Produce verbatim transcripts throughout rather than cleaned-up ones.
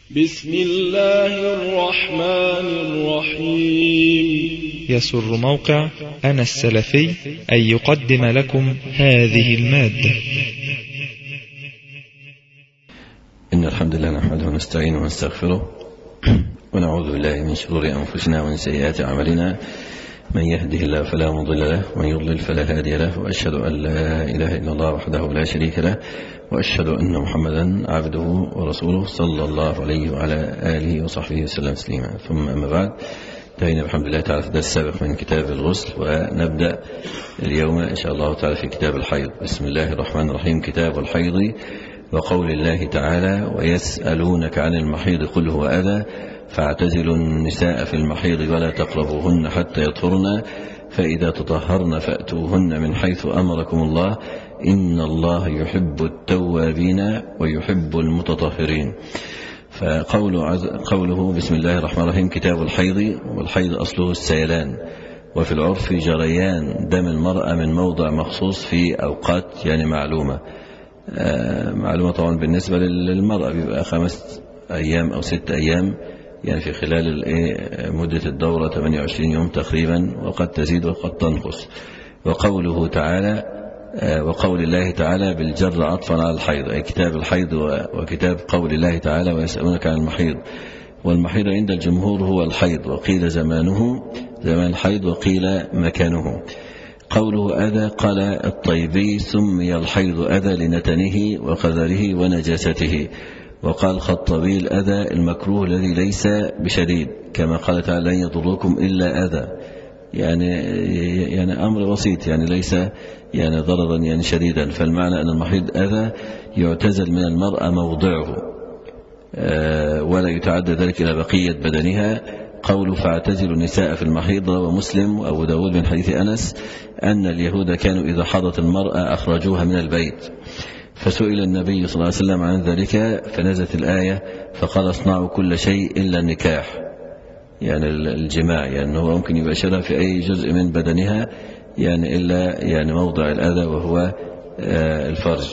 بسم الله الرحمن الرحيم. يسر موقع أنا السلفي أن يقدم لكم هذه المادة. إن الحمد لله نحمده ونستعينه ونستغفره ونعوذ بالله من شرور أنفسنا ومن سيئات أعمالنا، من يهده الله فلا مضل له ومن يضلل فلا هادي له، وأشهد أن لا إله إلا الله وحده لا شريك له، وأشهد أن محمدا عبده ورسوله صلى الله عليه وعلى آله وصحبه وسلم تسليما. ثم أما بعد، انتهينا بحمد الله تعالى في الدرس السابق من كتاب الغسل، ونبدأ اليوم إن شاء الله تعالى في كتاب الحيض. بسم الله الرحمن الرحيم. كتاب الحيض. وقول الله تعالى: ويسألونك عن المحيض قل هو أذى فاعتزلوا النساء في المحيض ولا تقربوهن حتى يطهرن فإذا تطهرن فأتوهن من حيث أمركم الله إن الله يحب التوابين ويحب المتطهرين. فقوله بسم الله الرحمن الرحيم كتاب الحيض، والحيض أصله السيلان، وفي العرف جريان دم المرأة من موضع مخصوص في أوقات يعني معلومة. آه معلومة طبعا بالنسبة للمرأة بيبقى خمس أيام أو ست أيام، يعني في خلال مدة الدورة ثمانية وعشرين يوم تقريبا، وقد تزيد وقد تنقص. وقوله تعالى آه وقول الله تعالى بالجر عطفا على الحيض، أي كتاب الحيض وكتاب قول الله تعالى ويسألونك عن المحيض. والمحيض عند الجمهور هو الحيض، وقيل زمانه زمان الحيض وقيل مكانه. قوله أذى قال الطيبي: سمي الحيض أذى لنتنه وقذره ونجاسته. وقال خطبي: الأذى المكروه الذي ليس بشديد، كما قال تعالى: لن يضركم إلا أذى، يعني يعني أمر بسيط، يعني ليس يعني ضررا يعني شديدا. فالمعنى أن المحيض أذى يعتزل من المرأة موضعه ولا يتعدى ذلك إلى بقية بدنها. قوله فاعتزلوا النساء في المحيض، روى مسلم وأبو داود من حديث أنس أن اليهود كانوا إذا حضت المرأة أخرجوها من البيت، فسئل النبي صلى الله عليه وسلم عن ذلك فنزلت الآية فقال: اصنعوا كل شيء إلا النكاح، يعني الجماع، يعني هو ممكن يباشرها في أي جزء من بدنها يعني إلا يعني موضع الأذى وهو الفرج.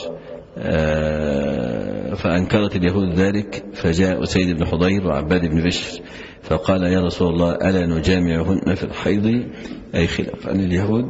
فأنكرت اليهود ذلك، فجاء أسيد بن حضير وعباد بن بشر فقال: يا رسول الله ألا نجامعهن في الحيض، أي خلاف عن اليهود؟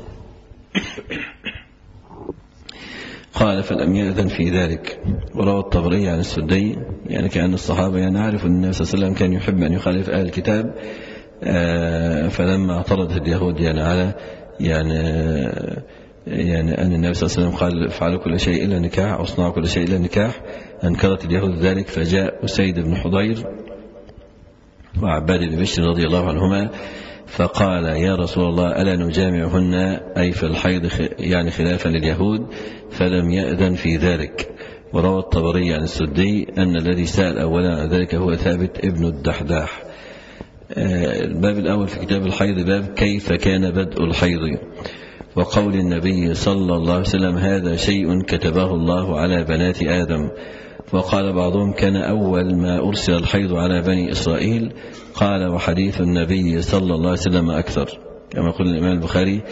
قال: فلم يأذن في ذلك. وروى الطبري عن السدي يعني كأن الصحابة يعني عارفوا أن النبي صلى الله عليه وسلم كان يحب أن يخالف أهل الكتاب، فلما اعترضت اليهود يعني على يعني يعني أن النبي صلى الله عليه وسلم قال: افعلوا كل شيء إلا نكاح أو اصنعوا كل شيء إلا نكاح، أنكرت اليهود ذلك، فجاء أسيد بن حضير وعباد بن بشر رضي الله عنهما فقال: يا رسول الله ألا نجامعهن، أي في الحيض يعني خلافا لليهود، فلم يأذن في ذلك. وروى الطبري عن السدي أن الذي سأل أولا عن ذلك هو ثابت ابن الدحداح. الباب الأول في كتاب الحيض باب كيف كان بدء الحيض. وقول النبي صلى الله عليه وسلم: هذا شيء كتبه الله على بنات آدم. وقال بعضهم: كان أول ما أرسل الحيض على بني إسرائيل. قال: وحديث النبي صلى الله عليه وسلم أكثر، كما قال الإمام البخاري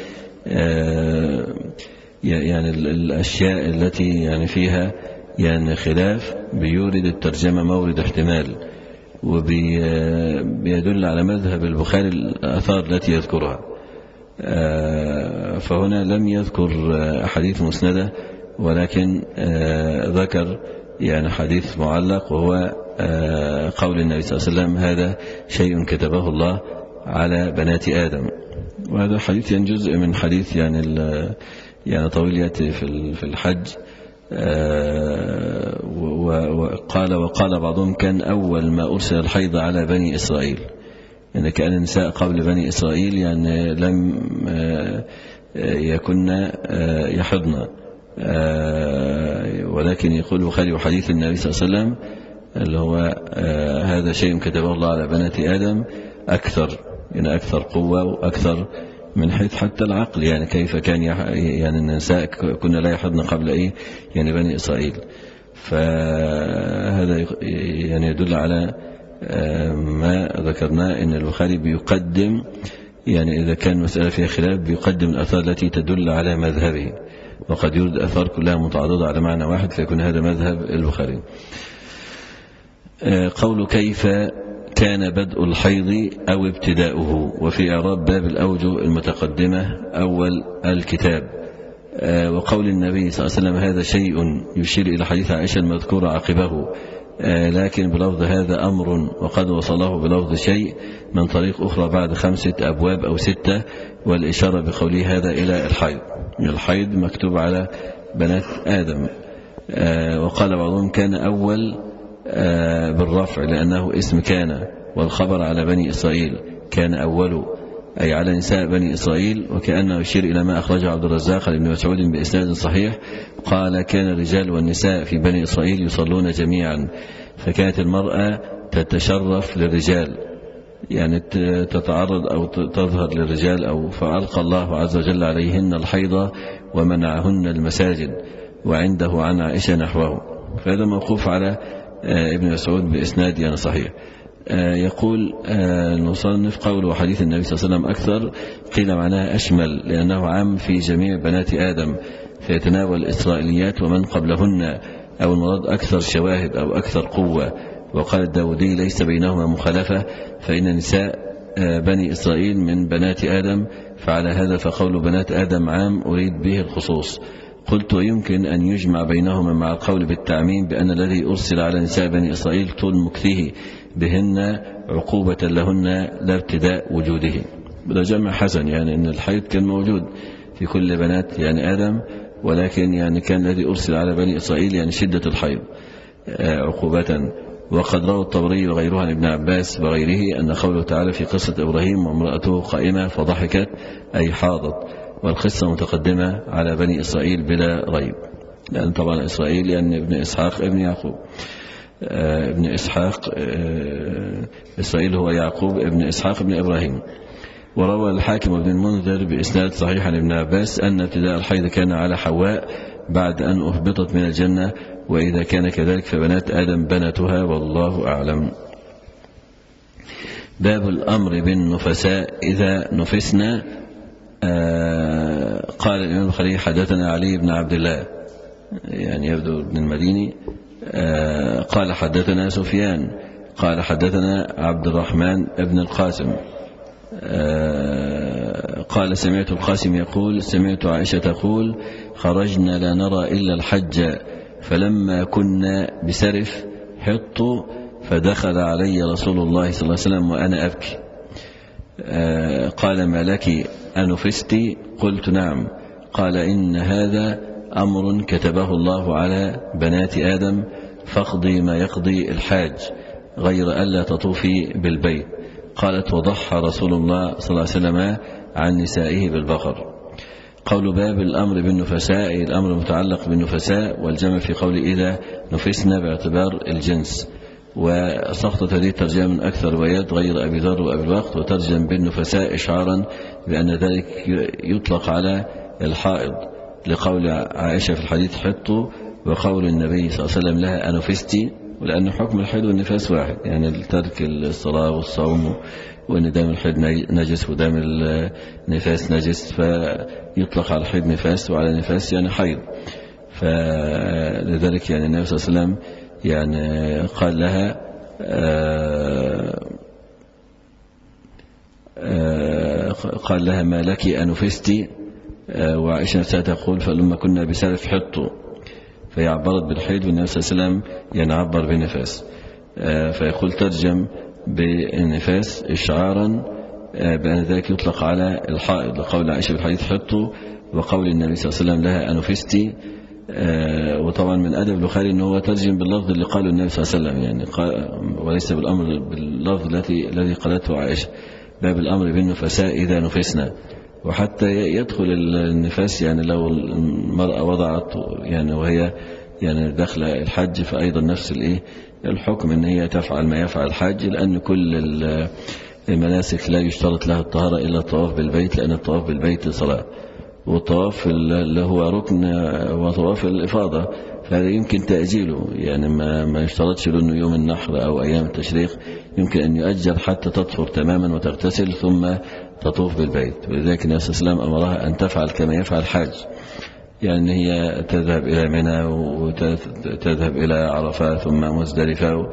يعني الأشياء التي يعني فيها يعني خلاف بيورد الترجمة مورد احتمال، وبيدل على مذهب البخاري الآثار التي يذكرها. فهنا لم يذكر أحاديث مسندة، ولكن ذكر يعني حديث معلق، وهو قول النبي صلى الله عليه وسلم: هذا شيء كتبه الله على بنات آدم. وهذا حديث يعني جزء من حديث يعني يعني طويل يأتي في الحج. وقال وقال بعضهم: كان أول ما أرسل الحيض على بني إسرائيل، يعني كان النساء قبل بني إسرائيل يعني لم يكن يحضن، ولكن يقول البخاري وحديث النبي صلى الله عليه وسلم اللي هو هذا شيء كتبه الله على بنات آدم أكثر، يعني أكثر قوة وأكثر من حيث حتى العقل، يعني كيف كان يعني النساء كنا لا يحضن قبل إيه يعني بني إسرائيل. فهذا يعني يدل على ما ذكرنا أن البخاري بيقدم، يعني إذا كان مسألة فيها خلاف بيقدم الآثار التي تدل على مذهبه، وقد يورد أثار كلها متعارضة على معنى واحد فيكون هذا مذهب البخاري. قول كيف كان بدء الحيض أو ابتداؤه، وفي إعراب باب الأوجه المتقدمة أول الكتاب. وقول النبي صلى الله عليه وسلم هذا شيء يشير إلى حديث عائشة المذكور عقبه، لكن بلفظ هذا أمر، وقد وصله بلفظ شيء من طريق أخرى بعد خمسة أبواب أو ستة، والإشارة بقوله هذا إلى الحيض. الحيض مكتوب على بنات آدم. وقال بعضهم كان أول بالرفع لأنه اسم كان، والخبر على بني إسرائيل كان أول أي على نساء بني إسرائيل، وكأنه يشير إلى ما أخرجه عبد الرزاق لابن مسعود بإسناد صحيح قال كان الرجال والنساء في بني إسرائيل يصلون جميعا، فكانت المرأة تتشرف للرجال، يعني تتعرض أو تظهر للرجال، أو فألقى الله عز وجل عليهن الحيض ومنعهن المساجد، وعنده عن عائشة نحوه. فهذا موقوف على ابن مسعود بإسناد يعني صحيح. يقول المصنف قوله حديث النبي صلى الله عليه وسلم أكثر، قيل معناها أشمل لأنه عام في جميع بنات آدم، فيتناول الإسرائيليات ومن قبلهن، أو المراد أكثر شواهد أو أكثر قوة. وقال الداودي ليس بينهما مخالفة، فإن نساء بني إسرائيل من بنات آدم، فعلى هذا فقول بنات آدم عام أريد به الخصوص. قلت يمكن أن يجمع بينهما مع القول بالتعميم بأن الذي أرسل على نساء بني إسرائيل طول مكثه بهن عقوبة لهن لا ابتداء وجوده. بدا جمع حسن، يعني أن الحيض كان موجود في كل بنات يعني آدم، ولكن يعني كان الذي أرسل على بني إسرائيل يعني شدة الحيض عقوبة. وقد روى الطبري وغيره عن ابن عباس وغيره أن قوله تعالى في قصة إبراهيم وامرأته قائمة فضحكت أي حاضت، والقصة متقدمة على بني إسرائيل بلا ريب، لأن طبعا إسرائيل يعني ابن إسحاق ابن يعقوب، ابن إسحاق إسرائيل هو يعقوب ابن إسحاق ابن إبراهيم. وروى الحاكم ابن المنذر بإسناد صحيح عن ابن عباس أن ابتداء الحيض كان على حواء بعد أن أهبطت من الجنة، وإذا كان كذلك فبنات آدم بنتها، والله أعلم. باب الأمر بالنفساء إذا نفسنا. آه قال الإمام البخاري حدثنا علي بن عبد الله، يعني يبدو ابن المديني. آه قال حدثنا سفيان قال حدثنا عبد الرحمن ابن القاسم آه قال سمعت القاسم يقول سمعت عائشة تقول خرجنا لا نرى إلا الحج، فلما كنا بسرف حط فدخل علي رسول الله صلى الله عليه وسلم وأنا أبكي. آه قال ما لك أنفستي؟ قلت نعم. قال إن هذا أمر كتبه الله على بنات آدم، فاقضي ما يقضي الحاج غير ألا تطوفي بالبيت. قالت وضحى رسول الله صلى الله عليه وسلم عن نسائه بالبقر. قول باب الأمر بالنفساء، الأمر متعلق بالنفساء، والجمع في قول إذا نفسنا باعتبار الجنس. وسقطت هذه الترجمة من أكثر روايات غير أبي ذر وأبي الوقت، وترجم بالنفساء إشعارا بأن ذلك يطلق على الحائض، لقول عائشة في الحديث حطوا، وقول النبي صلى الله عليه وسلم لها أنفستي، ولأن حكم الحيض والنفاس واحد، يعني ترك الصلاة والصوم، وأن دام الحيض نجس ودام النفاس نجس، فيطلق على الحيض نفاس وعلى النفاس يعني حيض. فلذلك يعني النبي صلى الله عليه وسلم يعني قال لها آآ آآ قال لها ما لك أنفستي؟ وعائشة نفسها تقول فلما كنا بسرف حطوا، فهي عبرت بالحيض، والنبي صلى الله عليه وسلم يعني عبر بالنفاس. فيقول ترجم بالنفاس إشعارا بأن ذلك يطلق على الحائض، لقول عائشة بالحديث حطوا، وقول النبي صلى الله عليه وسلم لها أنفستي. وطبعا من أدب البخاري أنه هو ترجم باللفظ اللي قاله النبي صلى الله عليه وسلم، يعني وليس بالأمر باللفظ الذي الذي قالته عائشة. باب الأمر بالنفساء إذا نفسنا. وحتى يدخل النفاس يعني لو المرأة وضعت يعني وهي يعني داخل الحج، فأيضا نفس الايه الحكم ان هي تفعل ما يفعل الحج، لأن كل المناسك لا يشترط لها الطهارة إلا الطواف بالبيت، لأن الطواف بالبيت صلاة، والطواف اللي هو ركن وطواف الإفاضة فهذا يمكن تأجيله، يعني ما ما يشترطش له انه يوم النحر أو أيام التشريق، يمكن أن يؤجل حتى تطهر تماما وتغتسل ثم تطوف بالبيت. ولذلك النبي صلى الله عليه وسلم أمرها أن تفعل كما يفعل الحاج، يعني هي تذهب إلى منى وتذهب إلى عرفة ثم مزدلفة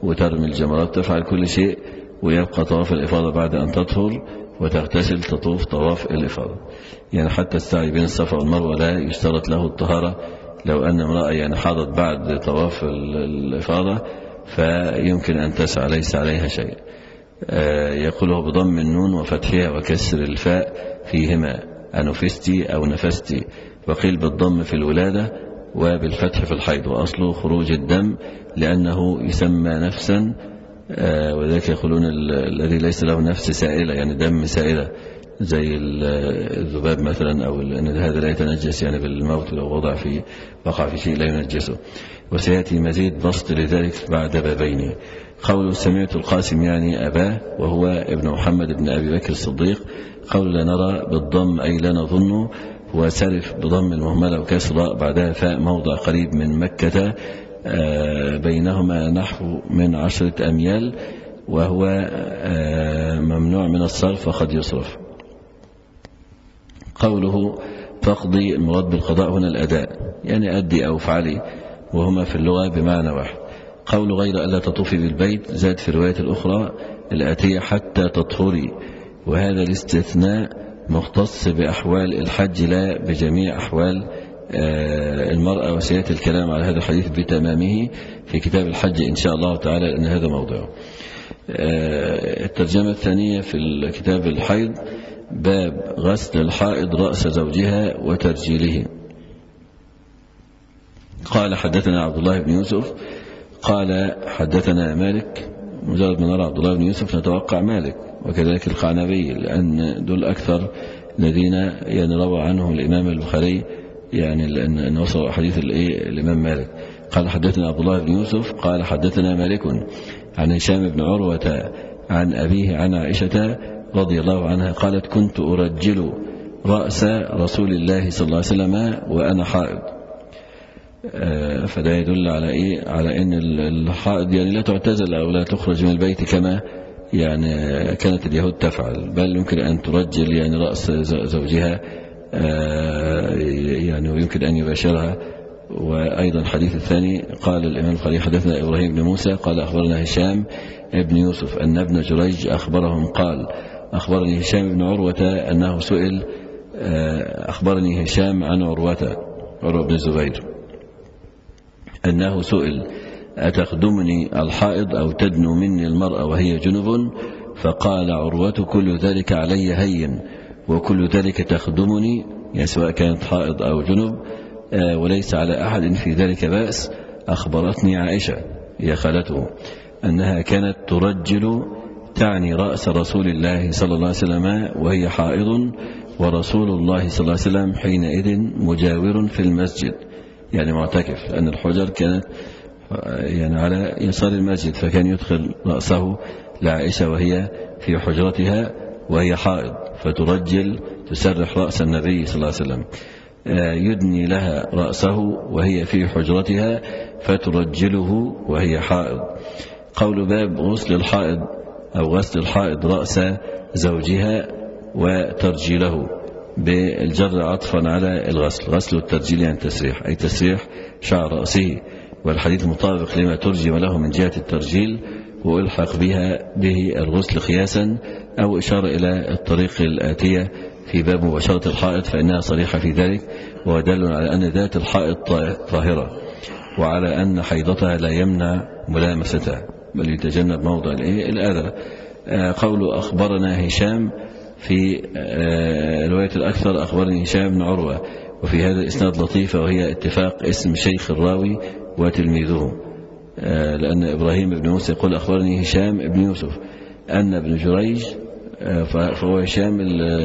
وترمي الجمرات، تفعل كل شيء، ويبقى طواف الإفاضة بعد أن تطهر وتغتسل تطوف طواف الإفاضة. يعني حتى السعي بين الصفا والمروة لا يشترط له الطهارة. لو أن امرأة يعني حاضت بعد طواف الإفاضة فيمكن أن تسعى ليس عليها شيء. يقوله بضم النون وفتحها وكسر الفاء فيهما أنفستي أو نفستي، وقيل بالضم في الولادة وبالفتح في الحيض، وأصله خروج الدم لأنه يسمى نفسا، وذلك يقولون الذي ليس له نفس سائلة، يعني دم سائلة زي الذباب مثلا، أو أن هذا لا يتنجس يعني بالموت لو وضع في وقع في شيء لا ينجسه. وسيأتي مزيد بسط لذلك بعد بابين. قول سمعت القاسم يعني أباه وهو ابن محمد بن أبي بكر الصديق. قول لا نرى بالضم أي لا نظن، وسرف بضم المهملة وكسر بعدها فاء موضع قريب من مكة بينهما نحو من عشرة أميال، وهو ممنوع من الصرف وقد يصرف. قوله تقضي، المراد بالقضاء هنا الأداء، يعني أدي أو فعلي، وهما في اللغة بمعنى واحد. قول غير ألا تطوفي بالبيت زاد في الرواية الأخرى الآتية حتى تطهري، وهذا الاستثناء مختص بأحوال الحج لا بجميع أحوال المرأة، وسيأتي الكلام على هذا الحديث بتمامه في كتاب الحج إن شاء الله تعالى، لأن هذا موضوعه. الترجمة الثانية في الكتاب الحيض، باب غسل الحائض رأس زوجها وترجيله. قال حدثنا عبد الله بن يوسف قال حدثنا مالك. مجرد ما نرى عبد الله بن يوسف نتوقع مالك، وكذلك القعنبي، لأن دول أكثر الذين يعني روى عنه الإمام البخاري، يعني لأن وصل حديث الإمام مالك. قال حدثنا عبد الله بن يوسف قال حدثنا مالك عن هشام بن عروة عن أبيه عن عائشة رضي الله عنها قالت كنت أرجل رأس رسول الله صلى الله عليه وسلم وأنا حائض. فده يدل على إيه؟ على أن الحائض يعني لا تعتزل أو لا تخرج من البيت كما يعني كانت اليهود تفعل، بل يمكن أن ترجل يعني رأس زوجها يعني ويمكن أن يباشرها. وأيضا الحديث الثاني قال الإمام البخاري حدثنا إبراهيم بن موسى قال أخبرنا هشام بن يوسف أن ابن جريج أخبرهم قال أخبرني هشام بن عروة أنه سئل أخبرني هشام عن عروة عروة بن الزبير أنه سئل أتخدمني الحائض أو تدنو مني المرأة وهي جنب؟ فقال عروة كل ذلك علي هين وكل ذلك تخدمني، يعني سواء كانت حائض أو جنب، وليس على أحد في ذلك بأس. أخبرتني عائشة هي خالته أنها كانت ترجل، تعني رأس رسول الله صلى الله عليه وسلم وهي حائض، ورسول الله صلى الله عليه وسلم حينئذ مجاور في المسجد، يعني معتكف، لأن الحجر كانت يعني على يسار المسجد، فكان يدخل رأسه لعائشة وهي في حجرتها وهي حائض، فترجل تسرح رأس النبي صلى الله عليه وسلم، يدني لها رأسه وهي في حجرتها فترجله وهي حائض. قول باب غسل الحائض أو غسل الحائض رأس زوجها وترجيله، بالجر عطفا على الغسل. غسل الترجيل يعني تسريح، أي تسريح شعر رأسه، والحديث مطابق لما ترجم له من جهة الترجيل، وألحق بها به الغسل قياسا أو إشارة إلى الطريق الآتية في باب مباشرة الحائض، فإنها صريحة في ذلك، ودل على أن ذات الحائض طاهرة، وعلى أن حيضتها لا يمنع ملامستها بل يتجنب موضع الأذى. قول أخبرنا هشام في رواية الأكثر أخبرني هشام بن عروة، وفي هذا الإسناد لطيفة، وهي اتفاق اسم شيخ الراوي وتلميذه، لأن إبراهيم بن موسى يقول أخبرني هشام بن يوسف أن ابن جريج، فهو هشام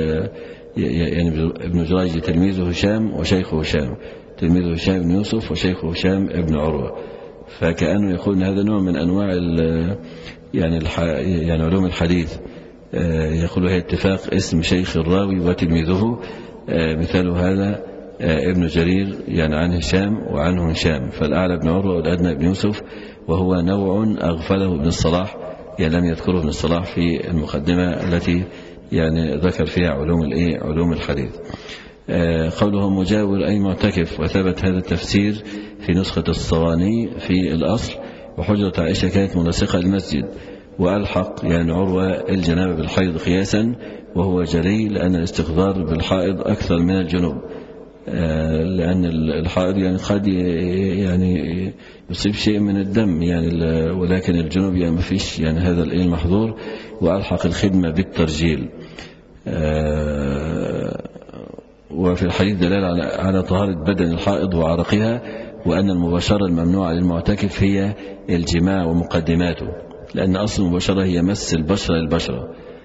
يعني ابن جريج تلميذه هشام وشيخه هشام، تلميذه هشام بن يوسف وشيخه هشام بن عروة، فكأنه يقول أن هذا نوع من أنواع يعني يعني علوم الحديث، يقول هي اتفاق اسم شيخ الراوي وتلميذه، مثال هذا ابن جرير يعني عن هشام وعنه هشام، فالأعلى ابن عروة والأدنى ابن يوسف، وهو نوع أغفله ابن الصلاح، يعني لم يذكره ابن الصلاح في المقدمة التي يعني ذكر فيها علوم الايه علوم الحديث. قوله مجاور أي معتكف، وثبت هذا التفسير في نسخة الصواني في الأصل، وحجرة عائشة كانت ملاصقة للمسجد. وألحق يعني عروة الجنابة بالحيض قياسا، وهو جلي لأن الاستقذار بالحائض أكثر من الجنوب، لأن الحائض يعني قد يعني يصيب شيء من الدم يعني، ولكن الجنوب يعني ما فيش يعني هذا المحظور. وألحق الخدمة بالترجيل. وفي الحديث دلالة على على طهارة بدن الحائض وعرقها، وأن المباشرة الممنوعة للمعتكف هي الجماع ومقدماته، لأن أصل المباشرة هي مس البشرة للبشرة.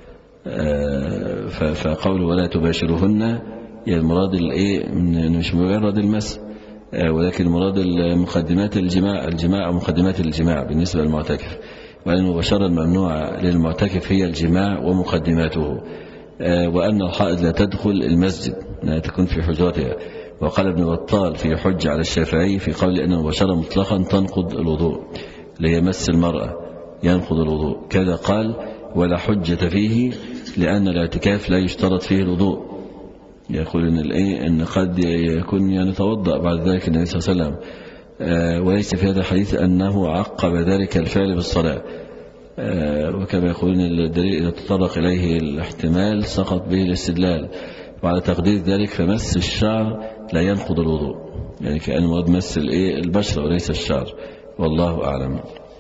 فقول ولا تباشرهن يعني المراد الايه مش مجرد المس، ولكن المراد مقدمات الجماع الجماع ومقدمات الجماع بالنسبة للمعتكف. وأن المباشرة الممنوعة للمعتكف هي الجماع ومقدماته. وأن الحائض لا تدخل المسجد، لا تكون في حجرتها. وقال ابن بطال في حج على الشافعي في قول أن المباشرة مطلقا تنقض الوضوء، اللي هي مس المرأة ينقض الوضوء. كذا قال ولا حجة فيه لأن الاعتكاف لا يشترط فيه الوضوء. يقول إن الإيه إن قد يكون يعني توضأ بعد ذلك النبي صلى الله عليه وسلم، وليس في هذا الحديث أنه عقب ذلك الفعل بالصلاة. وكما يقولون الدليل إذا تطرق إليه الاحتمال سقط به الاستدلال. وعلى تقدير ذلك فمس الشعر لا ينقض الوضوء، يعني كأن مراد مس الإيه البشرة وليس الشعر، والله أعلم.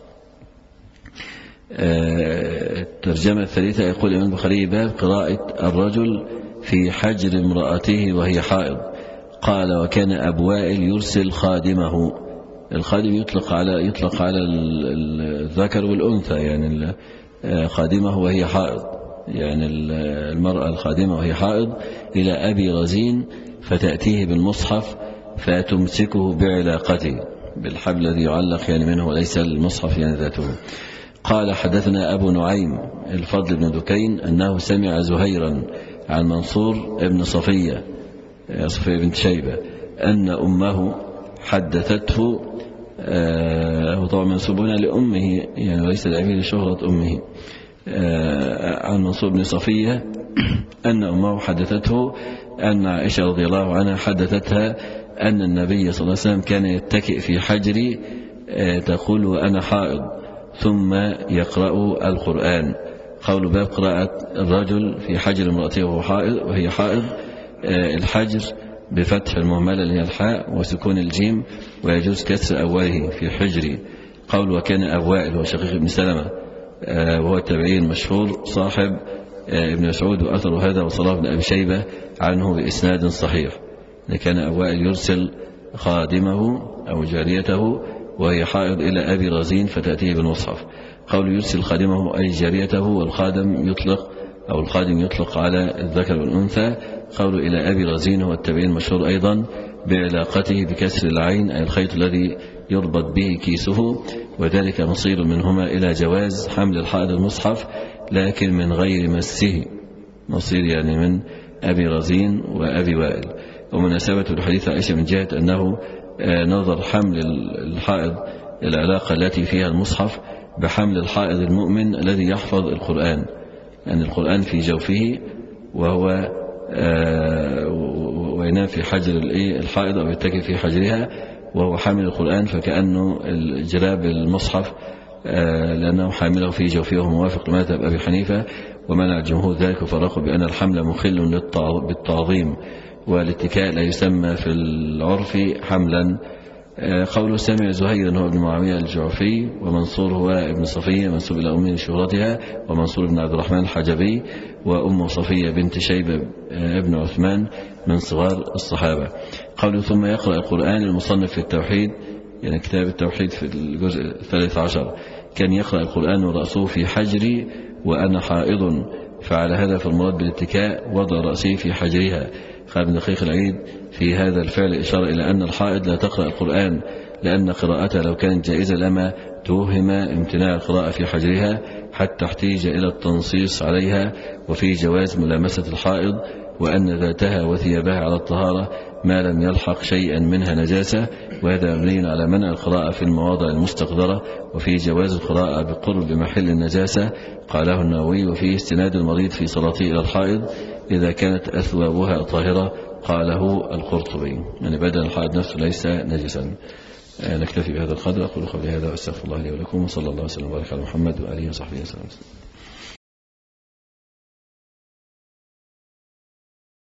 الترجمة الثالثة يقول الإمام البخاري باب قراءة الرجل في حجر امرأته وهي حائض. قال وكان أبو وائل يرسل خادمه. الخادم يطلق على يطلق على الذكر والأنثى، يعني خادمه وهي حائض، يعني المرأة الخادمة وهي حائض إلى أبي رزين فتأتيه بالمصحف فتمسكه بعلاقته بالحبل الذي يعلق يعني منه وليس المصحف يعني ذاته. قال حدثنا أبو نعيم الفضل بن دكين أنه سمع زهيرا عن منصور ابن صفية صفية بنت شيبة أن أمه حدثته، وطبعا منسوبون لأمه يعني وليس لأبيه لشهرة أمه، عن منصور بن صفية أن أمه حدثته أن عائشة رضي الله عنها حدثتها أن النبي صلى الله عليه وسلم كان يتكئ في حجري تقول وأنا حائض ثم يقرأ القرآن. قول باب قراءة الرجل في حجر امرأته وهي حائض. الحجر بفتح المهملة اللي هي الحاء وسكون الجيم، ويجوز كسر أوله في حجري. قول وكان أبو وائل هو شقيق بن سلمة وهو التابعي المشهور صاحب ابن مسعود، وأثر هذا وصلاح بن أبي شيبة عنه بإسناد صحيح. كان أبو وائل يرسل خادمه أو جاريته وهي حائض إلى أبي رزين فتأتيه بالمصحف. قول يرسل خادمه أي جاريته، والخادم يطلق أو الخادم يطلق على الذكر والأنثى. قول إلى أبي رزين هو التابعي المشهور أيضا بعلاقته بكسر العين أي الخيط الذي يربط به كيسه، وذلك مصير منهما إلى جواز حمل الحائض المصحف لكن من غير مسه، مصير يعني من أبي رزين وأبي وائل. ومناسبة الحديث عائشة من جهة أنه نظر حمل الحائض العلاقة التي فيها المصحف بحمل الحائض المؤمن الذي يحفظ القرآن، أن يعني القرآن في جوفه وهو وينام في حجر الحائض أو يتكئ في حجرها وهو حامل القرآن، فكأنه الجلاب المصحف لأنه حامله في جوفه وهو موافق لمذهب أبي حنيفة. ومنع الجمهور ذلك وفرقوا بأن الحمل مخل بالتعظيم، والاتكاء لا يسمى في العرف حملا. قوله سمع زهير هو ابن معاوية الجعفي، ومنصور هو ابن صفية منسوب إلى أمه شهرتها، ومنصور بن عبد الرحمن الحجبي، وأم صفية بنت شيبة ابن عثمان من صغار الصحابة. قوله ثم يقرأ القرآن المصنف في التوحيد، يعني كتاب التوحيد في الجزء الثالث عشر، كان يقرأ القرآن ورأسه في حجري وأنا حائض، فعلى هذا فالمراد بالاتكاء وضع رأسه في حجرها. قال ابن دقيق العيد في هذا الفعل إشارة إلى أن الحائض لا تقرأ القرآن، لأن قراءتها لو كانت جائزة لما توهم امتناع القراءة في حجرها حتى احتيج إلى التنصيص عليها، وفي جواز ملامسة الحائض، وأن ذاتها وثيابها على الطهارة ما لم يلحق شيئا منها نجاسة، وهذا مبني على منع القراءة في المواضع المستقذرة، وفي جواز القراءة بقرب محل النجاسة. قاله النووي وفيه استناد المريض في صلاته إلى الحائض إذا كانت أثوابها طاهرة. قاله القرطبي، يعني بدل الحائض نفسه ليس نجسا. نكتفي بهذا القدر. أقول قولي هذا وأستغفر الله لي ولكم، وصلى الله وسلم وبارك على محمد وآله وصحبه وسلم.